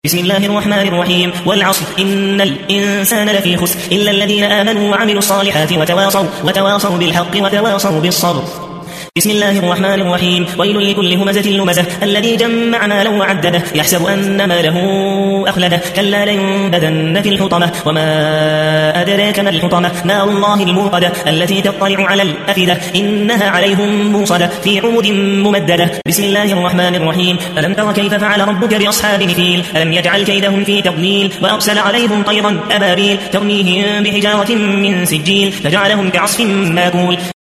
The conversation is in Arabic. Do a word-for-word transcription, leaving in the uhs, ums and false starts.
بسم الله الرحمن الرحيم والعصر إن الإنسان لفي خسر إلا الذين آمنوا وعملوا الصالحات وتواصوا, وتواصوا بالحق وتواصوا بالصبر. بسم الله الرحمن الرحيم ويل لكل همزة لمزة الذي جمع مالا وعدده يحسب أن ماله أخلده كلا لينبذن في الحطمة وما أدراك ما الحطمة نار الله الموقدة التي تطلع على الأفئدة إنها عليهم موصدة في عمد ممددة. بسم الله الرحمن الرحيم ألم تر كيف فعل ربك بأصحاب الفيل ألم يجعل كيدهم في تضليل وأرسل عليهم طيرا أبابيل ترميهم بحجارة من سجيل فجعلهم كعصف ماكول.